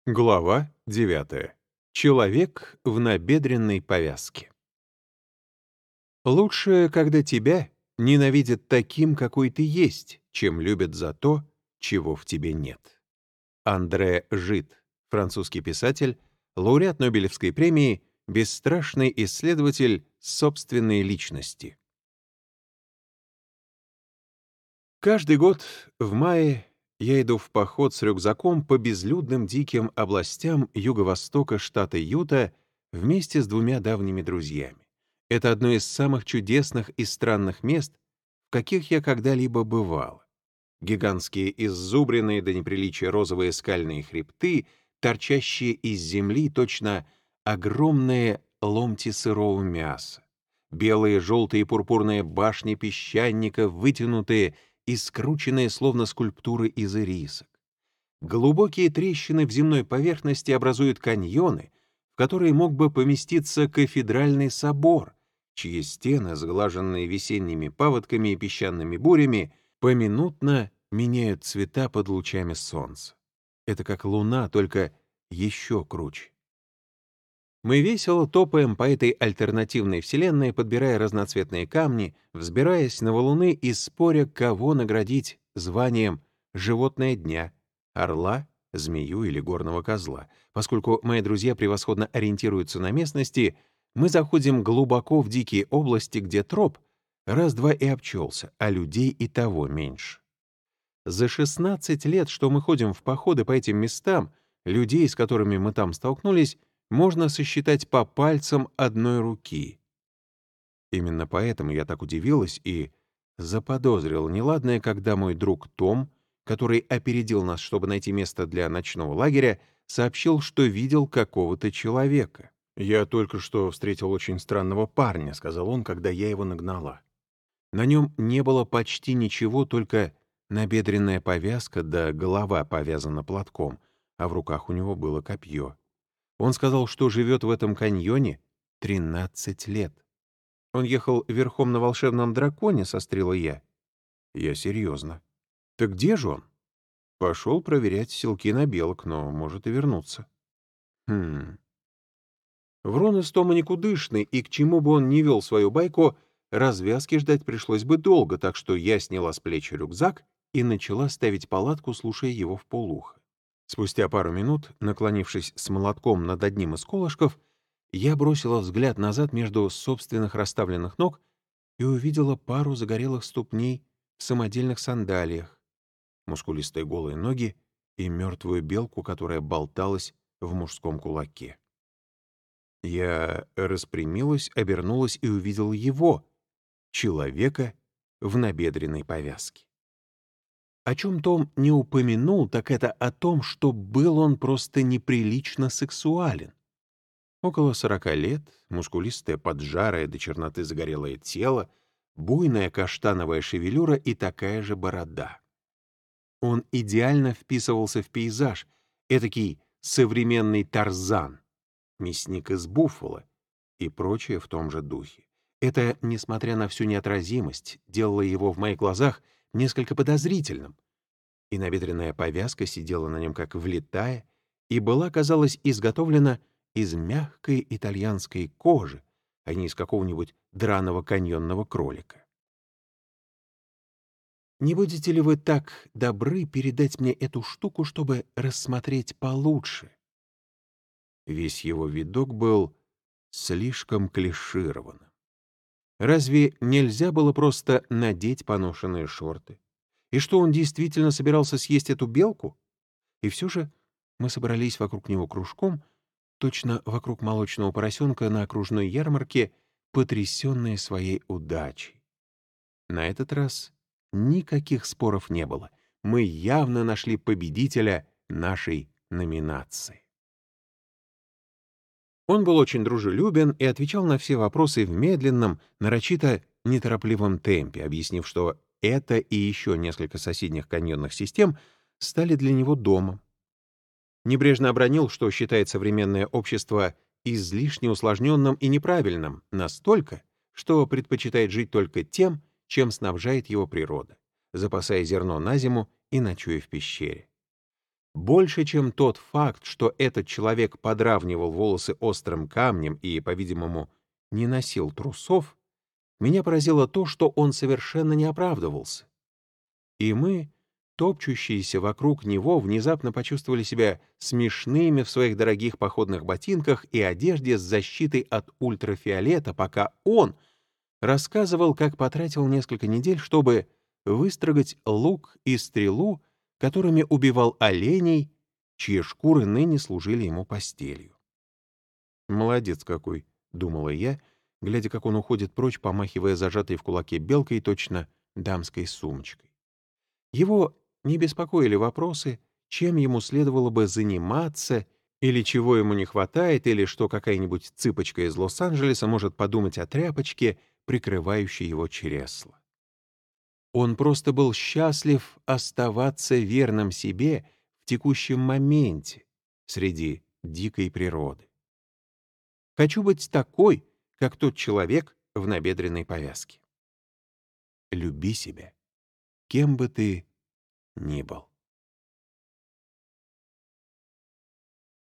Глава 9. Человек в набедренной повязке. Лучше, когда тебя ненавидят таким, какой ты есть, чем любят за то, чего в тебе нет. Андре Жид, французский писатель, лауреат Нобелевской премии, бесстрашный исследователь собственной личности. Каждый год в мае я иду в поход с рюкзаком по безлюдным диким областям юго-востока штата Юта вместе с двумя давними друзьями. Это одно из самых чудесных и странных мест, в каких я когда-либо бывал. Гигантские иззубренные до неприличия розовые скальные хребты, торчащие из земли точно огромные ломти сырого мяса. Белые, желтые и пурпурные башни песчаника, вытянутые и скрученные, словно скульптуры из ирисок. Глубокие трещины в земной поверхности образуют каньоны, в которые мог бы поместиться кафедральный собор, чьи стены, сглаженные весенними паводками и песчаными бурями, поминутно меняют цвета под лучами солнца. Это как луна, только еще круче. Мы весело топаем по этой альтернативной вселенной, подбирая разноцветные камни, взбираясь на валуны и споря, кого наградить званием «Животное дня» — орла, змею или горного козла. Поскольку мои друзья превосходно ориентируются на местности, мы заходим глубоко в дикие области, где троп раз-два и обчелся, а людей и того меньше. За 16 лет, что мы ходим в походы по этим местам, людей, с которыми мы там столкнулись, можно сосчитать по пальцам одной руки. Именно поэтому я так удивилась и заподозрил неладное, когда мой друг Том, который опередил нас, чтобы найти место для ночного лагеря, сообщил, что видел какого-то человека. «Я только что встретил очень странного парня», — сказал он, когда я его нагнала. На нем не было почти ничего, только набедренная повязка да голова повязана платком, а в руках у него было копье. Он сказал, что живет в этом каньоне 13 лет. Он ехал верхом на волшебном драконе, сострила я. Я серьезно. Так где же он? Пошел проверять селки на белок, но может и вернуться. Врун из Тома никудышный, и к чему бы он ни вел свою байку, развязки ждать пришлось бы долго, так что я сняла с плеч рюкзак и начала ставить палатку, слушая его вполуха. Спустя пару минут, наклонившись с молотком над одним из колышков, я бросила взгляд назад между собственных расставленных ног и увидела пару загорелых ступней в самодельных сандалиях, мускулистые голые ноги и мертвую белку, которая болталась в мужском кулаке. Я распрямилась, обернулась и увидела его, человека в набедренной повязке. О чем Том не упомянул, так это о том, что был он просто неприлично сексуален. Около 40 лет, мускулистое, поджарое до черноты загорелое тело, буйная каштановая шевелюра и такая же борода. Он идеально вписывался в пейзаж, этакий современный Тарзан, мясник из Буффало и прочее в том же духе. Это, несмотря на всю неотразимость, делало его в моих глазах несколько подозрительным, и набедренная повязка сидела на нем как влитая и была, казалось, изготовлена из мягкой итальянской кожи, а не из какого-нибудь драного каньонного кролика. «Не будете ли вы так добры передать мне эту штуку, чтобы рассмотреть получше?» Весь его видок был слишком клишированным. Разве нельзя было просто надеть поношенные шорты? И что, он действительно собирался съесть эту белку? И все же мы собрались вокруг него кружком, точно вокруг молочного поросенка на окружной ярмарке, потрясенные своей удачей. На этот раз никаких споров не было. Мы явно нашли победителя нашей номинации. Он был очень дружелюбен и отвечал на все вопросы в медленном, нарочито неторопливом темпе, объяснив, что это и еще несколько соседних каньонных систем стали для него домом. Небрежно обронил, что считает современное общество излишне усложненным и неправильным настолько, что предпочитает жить только тем, чем снабжает его природа, запасая зерно на зиму и ночуя в пещере. Больше, чем тот факт, что этот человек подравнивал волосы острым камнем и, по-видимому, не носил трусов, меня поразило то, что он совершенно не оправдывался. И мы, топчущиеся вокруг него, внезапно почувствовали себя смешными в своих дорогих походных ботинках и одежде с защитой от ультрафиолета, пока он рассказывал, как потратил несколько недель, чтобы выстрогать лук и стрелу, которыми убивал оленей, чьи шкуры ныне служили ему постелью. «Молодец какой», — думала я, глядя, как он уходит прочь, помахивая зажатой в кулаке белкой, точно дамской сумочкой. Его не беспокоили вопросы, чем ему следовало бы заниматься, или чего ему не хватает, или что какая-нибудь цыпочка из Лос-Анджелеса может подумать о тряпочке, прикрывающей его чресло. Он просто был счастлив оставаться верным себе в текущем моменте среди дикой природы. Хочу быть такой, как тот человек в набедренной повязке. Люби себя, кем бы ты ни был.